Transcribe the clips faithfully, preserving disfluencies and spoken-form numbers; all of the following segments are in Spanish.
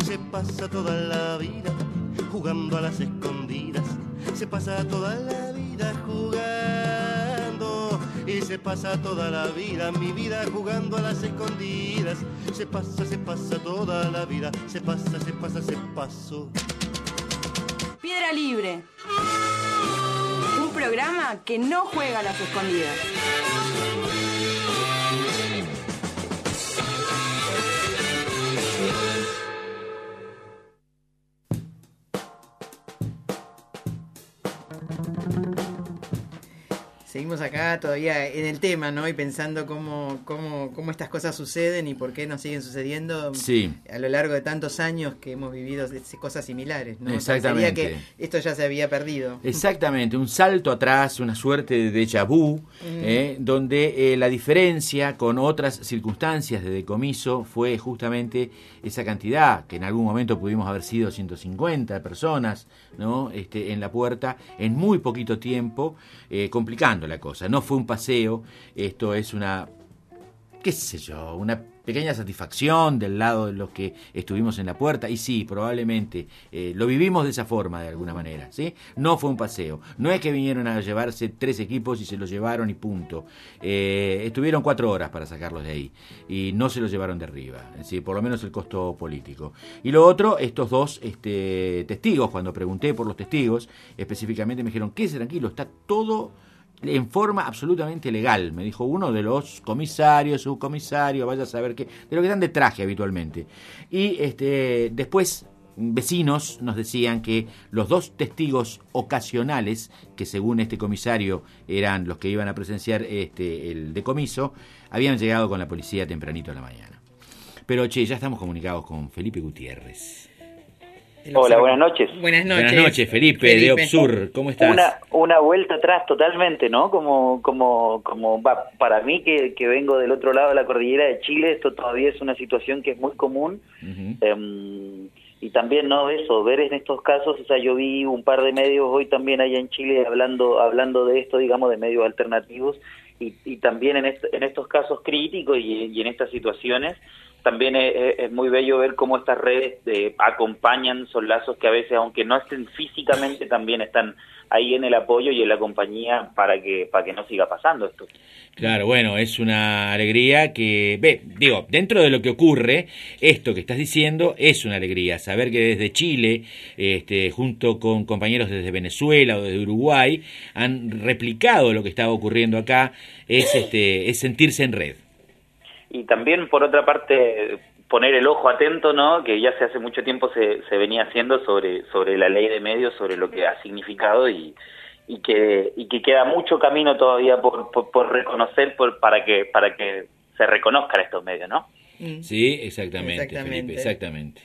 se pasa toda la vida jugando a las escondidas, se pasa toda la vida jugando y se pasa toda la vida, mi vida jugando a las escondidas, se pasa, se pasa toda la vida, se pasa, se pasa, se pasó. Piedra Libre, un programa que no juega a las escondidas. Seguimos acá todavía en el tema, ¿no? Y pensando cómo, cómo, cómo estas cosas suceden y por qué nos siguen sucediendo sí. a lo largo de tantos años que hemos vivido cosas similares, ¿no? Exactamente. Parecería que esto ya se había perdido. Exactamente, un salto atrás, una suerte de déjà vu, mm. eh, donde eh, la diferencia con otras circunstancias de decomiso fue justamente esa cantidad, que en algún momento pudimos haber sido ciento cincuenta personas, ¿no? Este, en la puerta, en muy poquito tiempo, eh, complicando la cosa. No fue un paseo, esto es una, qué sé yo, una pequeña satisfacción del lado de los que estuvimos en la puerta, y sí, probablemente eh, lo vivimos de esa forma de alguna manera, ¿sí? No fue un paseo, no es que vinieron a llevarse tres equipos y se los llevaron y punto. Eh, estuvieron cuatro horas para sacarlos de ahí y no se los llevaron de arriba, es decir, por lo menos el costo político. Y lo otro, estos dos este, testigos, cuando pregunté por los testigos, específicamente me dijeron, quédese tranquilo, está todo en forma absolutamente legal, me dijo uno de los comisarios, subcomisarios, vaya a saber qué, de lo que dan de traje habitualmente. Y este después vecinos nos decían que los dos testigos ocasionales, que según este comisario eran los que iban a presenciar este el decomiso, habían llegado con la policía tempranito a la mañana. Pero che, ya estamos comunicados con Felipe Gutiérrez. Hola, buenas noches. Buenas noches. Buenas noches, Felipe, Felipe. de Opsur. ¿Cómo estás? Una, una vuelta atrás totalmente, ¿no? Como, como, como va, para mí que, que vengo del otro lado de la cordillera de Chile, esto todavía es una situación que es muy común. Uh-huh. Eh, y también, ¿no? Eso, ver en estos casos, o sea, yo vi un par de medios hoy también allá en Chile hablando, hablando de esto, digamos, de medios alternativos, y, y también en, est- en estos casos críticos y, y en estas situaciones, también es, es muy bello ver cómo estas redes eh, acompañan, son lazos que a veces, aunque no estén físicamente, también están ahí en el apoyo y en la compañía para que para que no siga pasando esto. Claro, bueno, es una alegría que, ve, digo, dentro de lo que ocurre, esto que estás diciendo es una alegría, saber que desde Chile, este, junto con compañeros desde Venezuela o desde Uruguay, han replicado lo que estaba ocurriendo acá, es, este, es sentirse en red. Y también, por otra parte, poner el ojo atento, ¿no? Que ya se hace mucho tiempo se, se venía haciendo sobre sobre la ley de medios, sobre lo que ha significado y, y que y que queda mucho camino todavía por por, por reconocer por, para que para que se reconozcan estos medios, ¿no? Sí, exactamente, exactamente. Felipe, exactamente.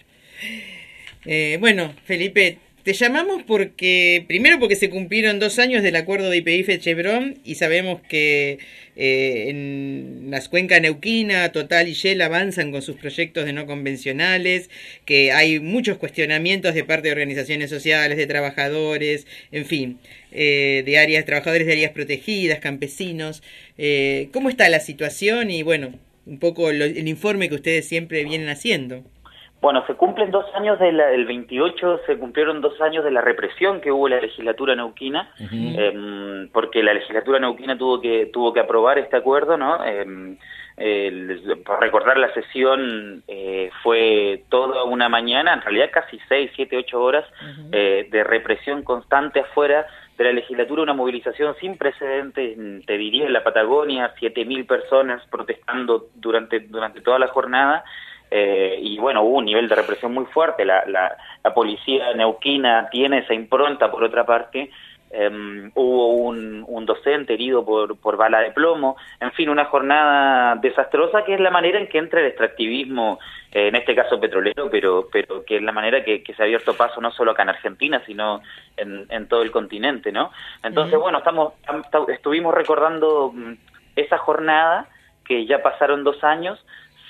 Eh, bueno, Felipe, te llamamos porque, primero porque se cumplieron dos años del acuerdo de Y P F Chevron y sabemos que eh, en las cuencas neuquina, Total y Shell avanzan con sus proyectos de no convencionales, que hay muchos cuestionamientos de parte de organizaciones sociales, de trabajadores, en fin, eh, de áreas, trabajadores de áreas protegidas, campesinos. Eh, ¿Cómo está la situación? Y bueno, un poco lo, el informe que ustedes siempre vienen haciendo. Bueno, se cumplen dos años del el veintiocho, se cumplieron dos años de la represión que hubo en la legislatura neuquina, uh-huh. eh, porque la legislatura neuquina tuvo que tuvo que aprobar este acuerdo, ¿no? Eh, eh, para recordar la sesión eh, fue toda una mañana, en realidad casi seis, siete, ocho horas uh-huh. eh, de represión constante afuera de la legislatura, una movilización sin precedentes, te diría, en la Patagonia, siete mil personas protestando durante durante toda la jornada. Eh, y bueno, hubo un nivel de represión muy fuerte, la, la, la policía neuquina tiene esa impronta, por otra parte, eh, hubo un, un docente herido por, por bala de plomo, en fin, una jornada desastrosa que es la manera en que entra el extractivismo, eh, en este caso petrolero, pero pero que es la manera que, que se ha abierto paso no solo acá en Argentina, sino en, en todo el continente, ¿no? Entonces, uh-huh. bueno, estamos estuvimos recordando esa jornada, que ya pasaron dos años,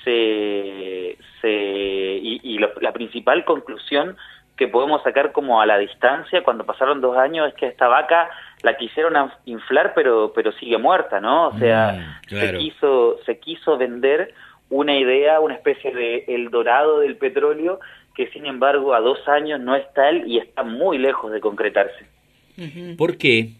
se, se y, y lo, la principal conclusión que podemos sacar como a la distancia cuando pasaron dos años es que esta vaca la quisieron inflar pero pero sigue muerta, ¿no? O sea, mm, claro. se quiso se quiso vender una idea, una especie de El Dorado del petróleo que sin embargo a dos años no es tal y está muy lejos de concretarse. ¿Por qué?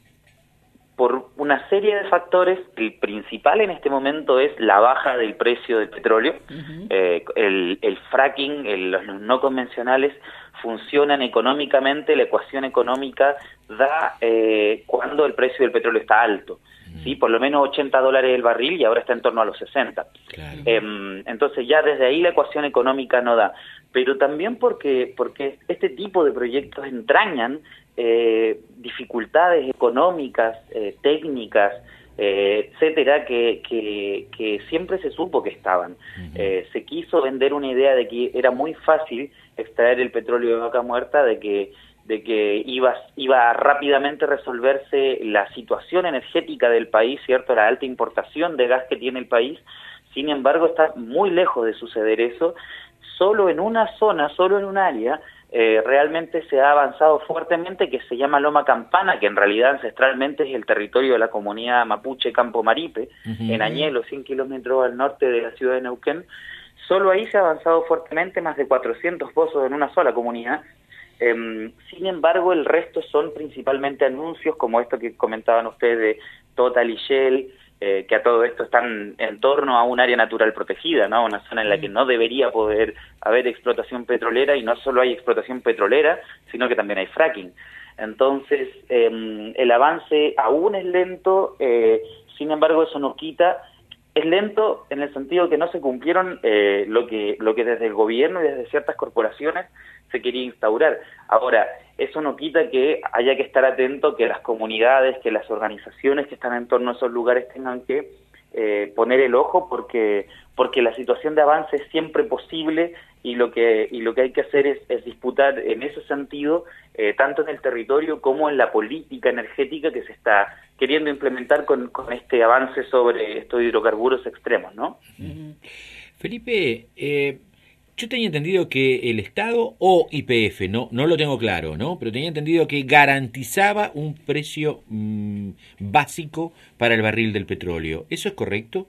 Por una serie de factores. El principal en este momento es la baja del precio del petróleo. Uh-huh. eh, el, el fracking, el, los no convencionales funcionan económicamente, la ecuación económica da eh, cuando el precio del petróleo está alto. Uh-huh. ¿Sí? Por lo menos ochenta dólares el barril y ahora está en torno a los sesenta. Claro. Eh, entonces ya desde ahí la ecuación económica no da. Pero también porque, porque este tipo de proyectos entrañan Eh, dificultades económicas, eh, técnicas, eh, etcétera, que, que, que siempre se supo que estaban. Uh-huh. Eh, se quiso vender una idea de que era muy fácil extraer el petróleo de Vaca Muerta, de que de que iba, iba a rápidamente resolverse la situación energética del país, ¿cierto? La alta importación de gas que tiene el país. Sin embargo, está muy lejos de suceder eso. Solo en una zona, solo en un área, Eh, realmente se ha avanzado fuertemente, que se llama Loma Campana, que en realidad ancestralmente es el territorio de la comunidad mapuche Campo Maripe, uh-huh. en Añelo, cien kilómetros al norte de la ciudad de Neuquén. Solo ahí se ha avanzado fuertemente, más de cuatrocientos pozos en una sola comunidad. Eh, sin embargo, el resto son principalmente anuncios como esto que comentaban ustedes de Total y Shell, Eh, que a todo esto están en torno a un área natural protegida, ¿no? Una zona en la que no debería poder haber explotación petrolera, y no solo hay explotación petrolera, sino que también hay fracking. Entonces, eh, el avance aún es lento, eh, sin embargo eso no quita, es lento en el sentido que no se cumplieron eh, lo que lo que desde el gobierno y desde ciertas corporaciones se quería instaurar. Ahora, eso no quita que haya que estar atento, que las comunidades, que las organizaciones que están en torno a esos lugares tengan que eh, poner el ojo, porque porque la situación de avance es siempre posible, y lo que y lo que hay que hacer es, es disputar en ese sentido, eh, tanto en el territorio como en la política energética que se está queriendo implementar con, con este avance sobre estos hidrocarburos extremos, ¿no? Uh-huh. Felipe, eh, yo tenía entendido que el Estado o Y P F, no no lo tengo claro, ¿no? Pero tenía entendido que garantizaba un precio mmm, básico para el barril del petróleo. ¿Eso es correcto?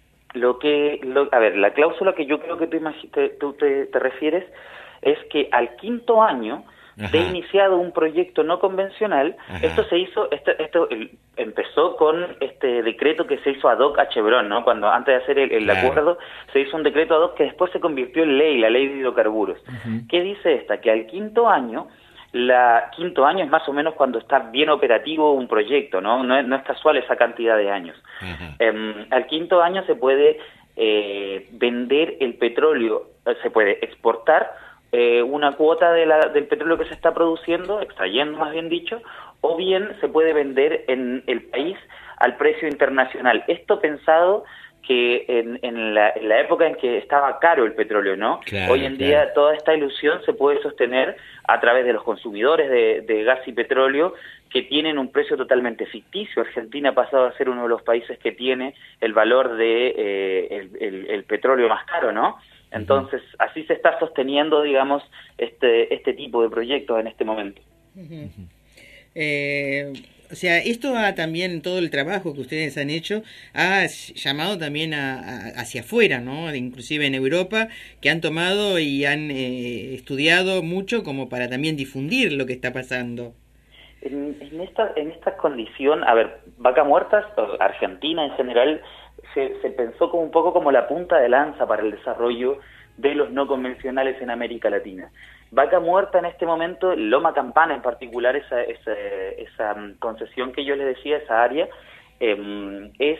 Lo que, lo, a ver, la cláusula que yo creo que tú, te, tú te, te refieres es que al quinto año Ajá. de iniciado un proyecto no convencional, Ajá. esto se hizo, esto, esto el, empezó con este decreto que se hizo ad hoc a Chevron, ¿no? Cuando antes de hacer el, el claro. acuerdo, se hizo un decreto ad hoc que después se convirtió en ley, la ley de hidrocarburos. Uh-huh. ¿Qué dice esta? Que al quinto año, la quinto año es más o menos cuando está bien operativo un proyecto, ¿no? No es, no es casual esa cantidad de años. Uh-huh. Um, al quinto año se puede eh, vender el petróleo, se puede exportar eh, una cuota de la, del petróleo que se está produciendo, extrayendo más bien dicho, o bien se puede vender en el país al precio internacional. Esto pensado que en, en, la, en la época en que estaba caro el petróleo, ¿no? Claro, Hoy en claro. día toda esta ilusión se puede sostener a través de los consumidores de, de gas y petróleo, que tienen un precio totalmente ficticio. Argentina ha pasado a ser uno de los países que tiene el valor de eh, el, el, el petróleo más caro, ¿no? Entonces, uh-huh. así se está sosteniendo, digamos, este este tipo de proyectos en este momento. Uh-huh. Eh... O sea, esto ha también, todo el trabajo que ustedes han hecho, ha llamado también a, a, hacia afuera, ¿no? Inclusive en Europa, que han tomado y han eh, estudiado mucho como para también difundir lo que está pasando. En, en esta en esta condición, a ver, Vaca Muerta, Argentina en general, se, se pensó como un poco como la punta de lanza para el desarrollo de los no convencionales en América Latina. Vaca Muerta en este momento, Loma Campana en particular, esa, esa, esa concesión que yo les decía, esa área, eh, es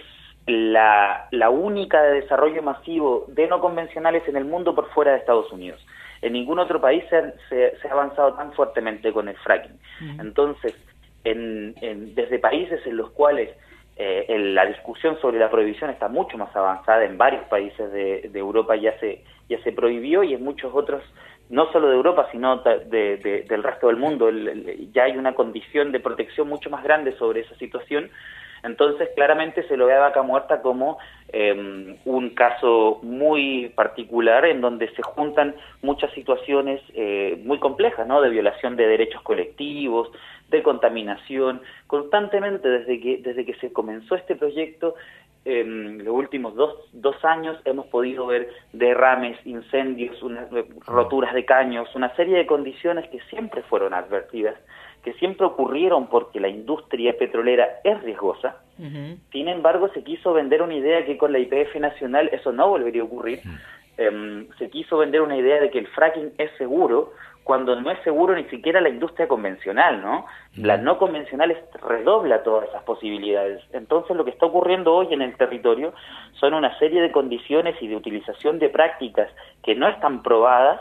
la, la única de desarrollo masivo de no convencionales en el mundo por fuera de Estados Unidos. En ningún otro país se ha, se, se ha avanzado tan fuertemente con el fracking. Uh-huh. Entonces, en, en, desde países en los cuales eh, en la discusión sobre la prohibición está mucho más avanzada, en varios países de, de Europa ya se, ya se prohibió, y en muchos otros, no solo de Europa, sino de, de, del resto del mundo, el, el, ya hay una condición de protección mucho más grande sobre esa situación. Entonces, claramente se lo ve a Vaca Muerta como eh, un caso muy particular, en donde se juntan muchas situaciones eh, muy complejas, ¿no? De violación de derechos colectivos, de contaminación. Constantemente, desde que, desde que se comenzó este proyecto, en los últimos dos, dos años hemos podido ver derrames, incendios, una, roturas de caños, una serie de condiciones que siempre fueron advertidas, que siempre ocurrieron porque la industria petrolera es riesgosa. Uh-huh. Sin embargo, se quiso vender una idea que con la Y P F nacional eso no volvería a ocurrir. Uh-huh. Um, se quiso vender una idea de que el fracking es seguro, cuando no es seguro ni siquiera la industria convencional, ¿no? La no convencional redobla todas esas posibilidades. Entonces lo que está ocurriendo hoy en el territorio son una serie de condiciones y de utilización de prácticas que no están probadas,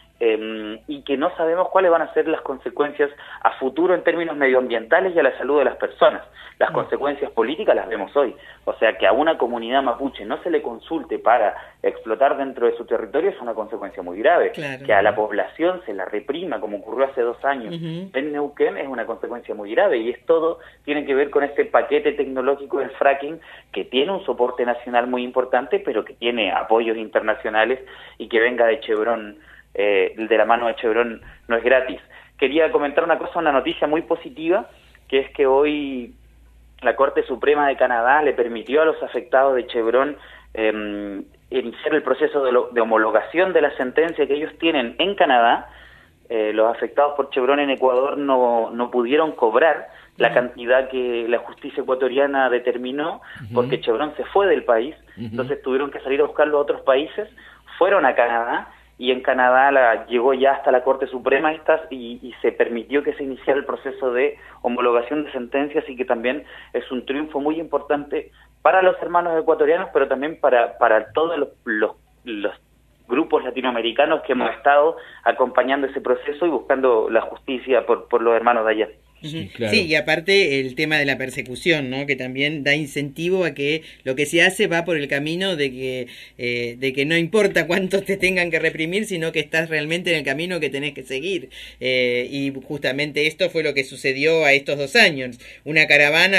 eh, y que no sabemos cuáles van a ser las consecuencias a futuro en términos medioambientales y a la salud de las personas. Las mm. consecuencias políticas las vemos hoy. O sea, que a una comunidad mapuche no se le consulte para explotar dentro de su territorio es una consecuencia muy grave. Claro. Que a la población se la reprima, como ocurrió hace dos años uh-huh. en Neuquén, es una consecuencia muy grave. Y es todo, tiene que ver con este paquete tecnológico del fracking, que tiene un soporte nacional muy importante, pero que tiene apoyos internacionales, y que venga de Chevron, eh, de la mano de Chevron, no es gratis. Quería comentar una cosa, una noticia muy positiva, que es que hoy la Corte Suprema de Canadá le permitió a los afectados de Chevron eh, iniciar el proceso de, lo, de homologación de la sentencia que ellos tienen en Canadá. Eh, los afectados por Chevron en Ecuador no, no pudieron cobrar la cantidad que la justicia ecuatoriana determinó, uh-huh. porque Chevron se fue del país, uh-huh. entonces tuvieron que salir a buscarlo a otros países, fueron a Canadá, y en Canadá la, llegó ya hasta la Corte Suprema estas, y, y se permitió que se iniciara el proceso de homologación de sentencias, y que también es un triunfo muy importante para los hermanos ecuatorianos, pero también para, para todos los, los, los grupos latinoamericanos que hemos estado acompañando ese proceso y buscando la justicia por, por los hermanos de allá. Sí, claro. Sí, y aparte el tema de la persecución, ¿no? Que también da incentivo a que lo que se hace va por el camino de que eh, de que no importa cuántos te tengan que reprimir, sino que estás realmente en el camino que tenés que seguir. Eh, y justamente esto fue lo que sucedió a estos dos años. Una caravana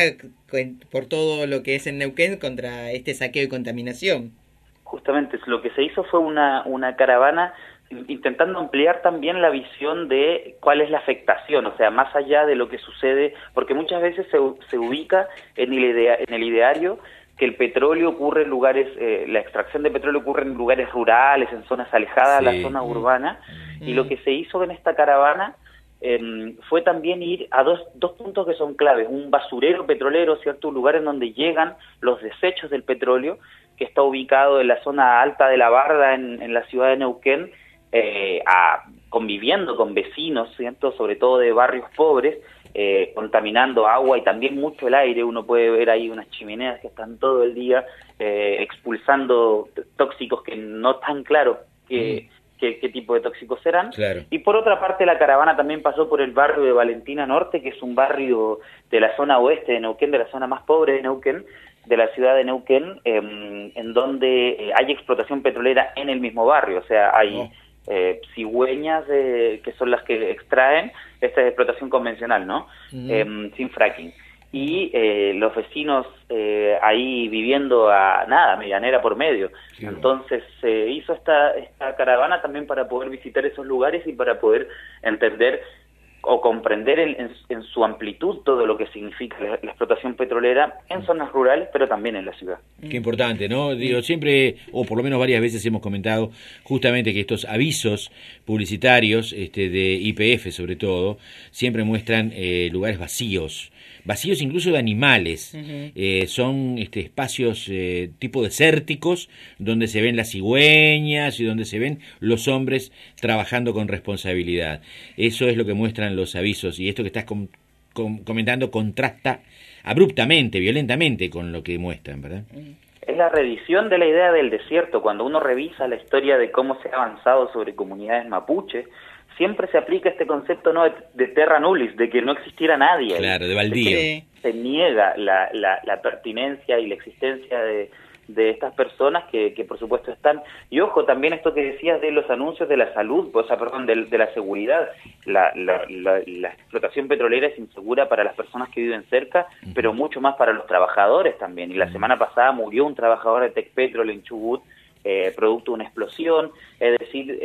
por todo lo que es en Neuquén contra este saqueo y contaminación. Justamente, lo que se hizo fue una, una caravana intentando ampliar también la visión de cuál es la afectación, o sea, más allá de lo que sucede, porque muchas veces se, se ubica en el, idea, en el ideario que el petróleo ocurre en lugares, eh, la extracción de petróleo ocurre en lugares rurales, en zonas alejadas sí. de la zona urbana, mm. y lo que se hizo en esta caravana eh, fue también ir a dos, dos puntos que son claves: un basurero petrolero, ¿cierto?, un lugar en donde llegan los desechos del petróleo, que está ubicado en la zona alta de la Barda, en, en la ciudad de Neuquén, Eh, a, conviviendo con vecinos, ¿cierto?, sobre todo de barrios pobres, eh, contaminando agua y también mucho el aire. Uno puede ver ahí unas chimeneas que están todo el día eh, expulsando tóxicos que no están claros que, mm. qué, qué tipo de tóxicos serán. Claro. Y por otra parte, la caravana también pasó por el barrio de Valentina Norte, que es un barrio de la zona oeste de Neuquén, de la zona más pobre de Neuquén, de la ciudad de Neuquén, eh, en donde eh, hay explotación petrolera en el mismo barrio. O sea, hay oh. eh, cigüeñas eh, que son las que extraen. Esta es explotación convencional, ¿no? Mm. Eh, sin fracking. Y eh, los vecinos eh, ahí viviendo a nada, medianera por medio. Sí, Entonces se eh, hizo esta, esta caravana también para poder visitar esos lugares y para poder entender o comprender en, en, en su amplitud todo lo que significa la, la explotación petrolera en zonas rurales, pero también en la ciudad. Qué importante, ¿no? Digo, siempre, o por lo menos varias veces hemos comentado justamente que estos avisos publicitarios, este, de Y P F sobre todo, siempre muestran eh, lugares vacíos, vacíos incluso de animales. Uh-huh. Eh, son este, espacios eh, tipo desérticos, donde se ven las cigüeñas y donde se ven los hombres trabajando con responsabilidad. Eso es lo que muestran los avisos, y esto que estás com- com- comentando contrasta abruptamente, violentamente con lo que muestran, ¿verdad? Es la reedición de la idea del desierto. Cuando uno revisa la historia de cómo se ha avanzado sobre comunidades mapuche, siempre se aplica este concepto, ¿no?, de, de terra nullis, de que no existiera nadie. Claro, de baldío. De se niega la, la, la pertinencia y la existencia de, de estas personas que, que por supuesto están. Y ojo, también esto que decías de los anuncios de la salud, o sea, perdón, de, de la seguridad. La, la, la, la explotación petrolera es insegura para las personas que viven cerca, uh-huh. pero mucho más para los trabajadores también. Y la uh-huh. semana pasada murió un trabajador de Tecpetrol en Chubut, Eh, producto de una explosión. Es decir, eso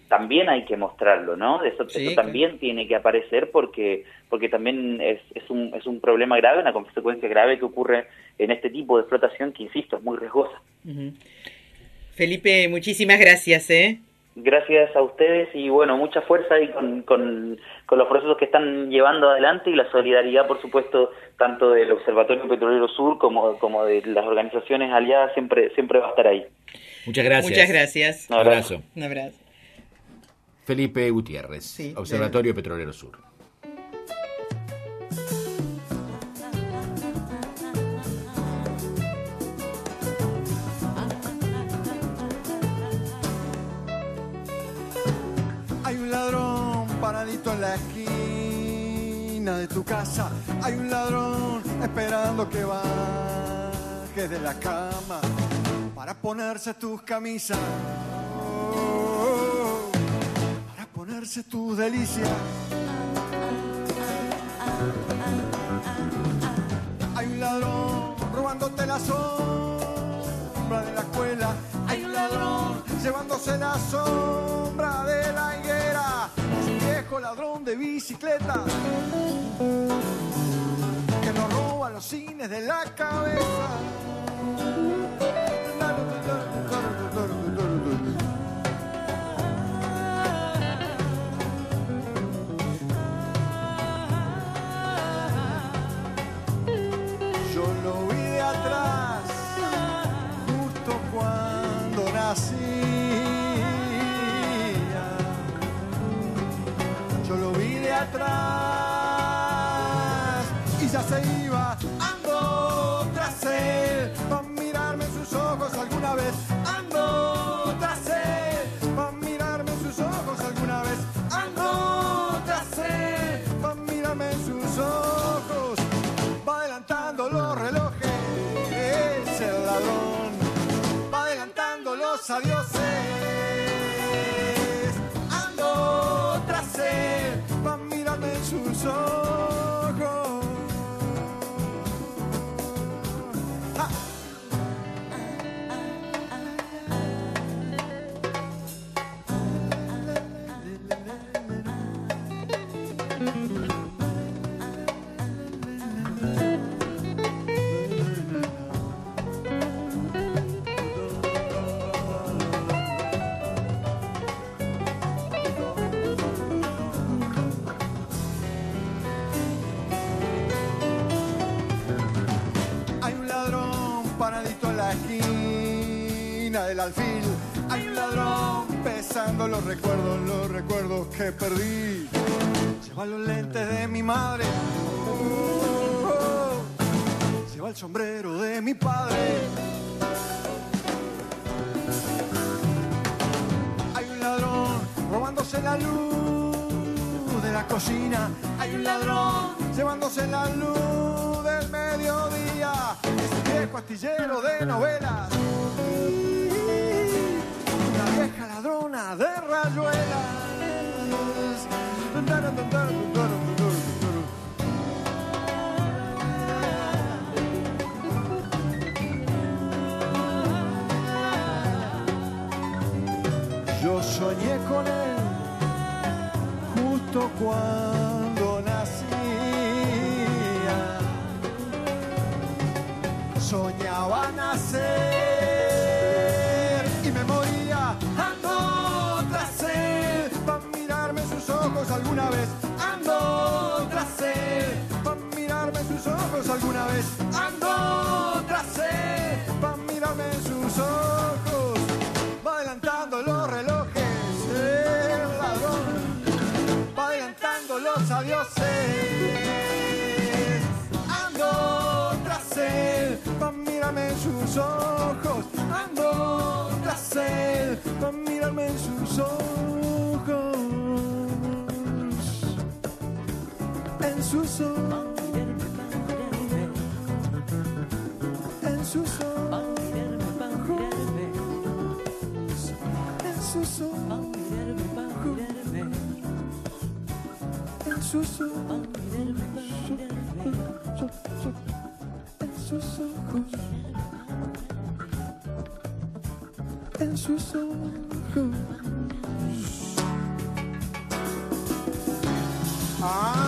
también hay que mostrarlo, ¿no? Eso, Sí, eso también claro. tiene que aparecer porque porque también es, es, un, es un problema grave, una consecuencia grave que ocurre en este tipo de explotación que, insisto, es muy riesgosa. Uh-huh. Felipe, muchísimas gracias, ¿eh? Gracias a ustedes y, bueno, mucha fuerza ahí con, con, con los procesos que están llevando adelante y la solidaridad, por supuesto, tanto del Observatorio Petrolero Sur como, como de las organizaciones aliadas, siempre, siempre va a estar ahí. Muchas gracias. Muchas gracias. Un abrazo. Un abrazo. Felipe Gutiérrez, sí, Observatorio de... Petrolero Sur. Hay un ladrón paradito en la esquina de tu casa. Hay un ladrón esperando que bajes de la cama para ponerse tus camisas, oh, para ponerse tus delicias. Hay un ladrón robándote la sombra de la escuela. Hay un ladrón llevándose la sombra de la higuera. Es un viejo ladrón de bicicleta que nos roba los cines de la cabeza. Yo lo vi de atrás, justo cuando nacía. Yo lo vi de atrás y ya se iba. Ando tras él pa' mirarme en sus ojos alguna vez. Ando tras él pa' mirarme en sus ojos alguna vez. Ando tras él pa' mirarme en sus ojos. Va adelantando los relojes, es el ladrón. Va adelantando los adioses. Ando tras él pa' mirarme en sus ojos. ¡Ah! Del alfil, hay un ladrón pesando los recuerdos, los recuerdos que perdí. Lleva los lentes de mi madre, oh, oh, oh. Lleva el sombrero de mi padre. Hay un ladrón robándose la luz de la cocina. Hay un ladrón llevándose la luz del mediodía. Es un viejo astillero de novelas, vieja ladrona de rayuelas. Yo soñé con él justo cuando nacía. Soñaba nacer y me moría. Ando tras él pa' mirarme en sus ojos alguna vez. Ando tras él pa' mirarme en sus ojos alguna vez. Ando tras él pa' mirarme en sus ojos. Va adelantando los relojes, el ladrón. Va adelantando los adioses. Ando tras él pa' mirarme en sus ojos. Ando tras él pa' mirarme en sus ojos. En sus ojos. En sus ojos. En sus ojos. En sus ojos. En sus ojos. En sus ojos. Ah.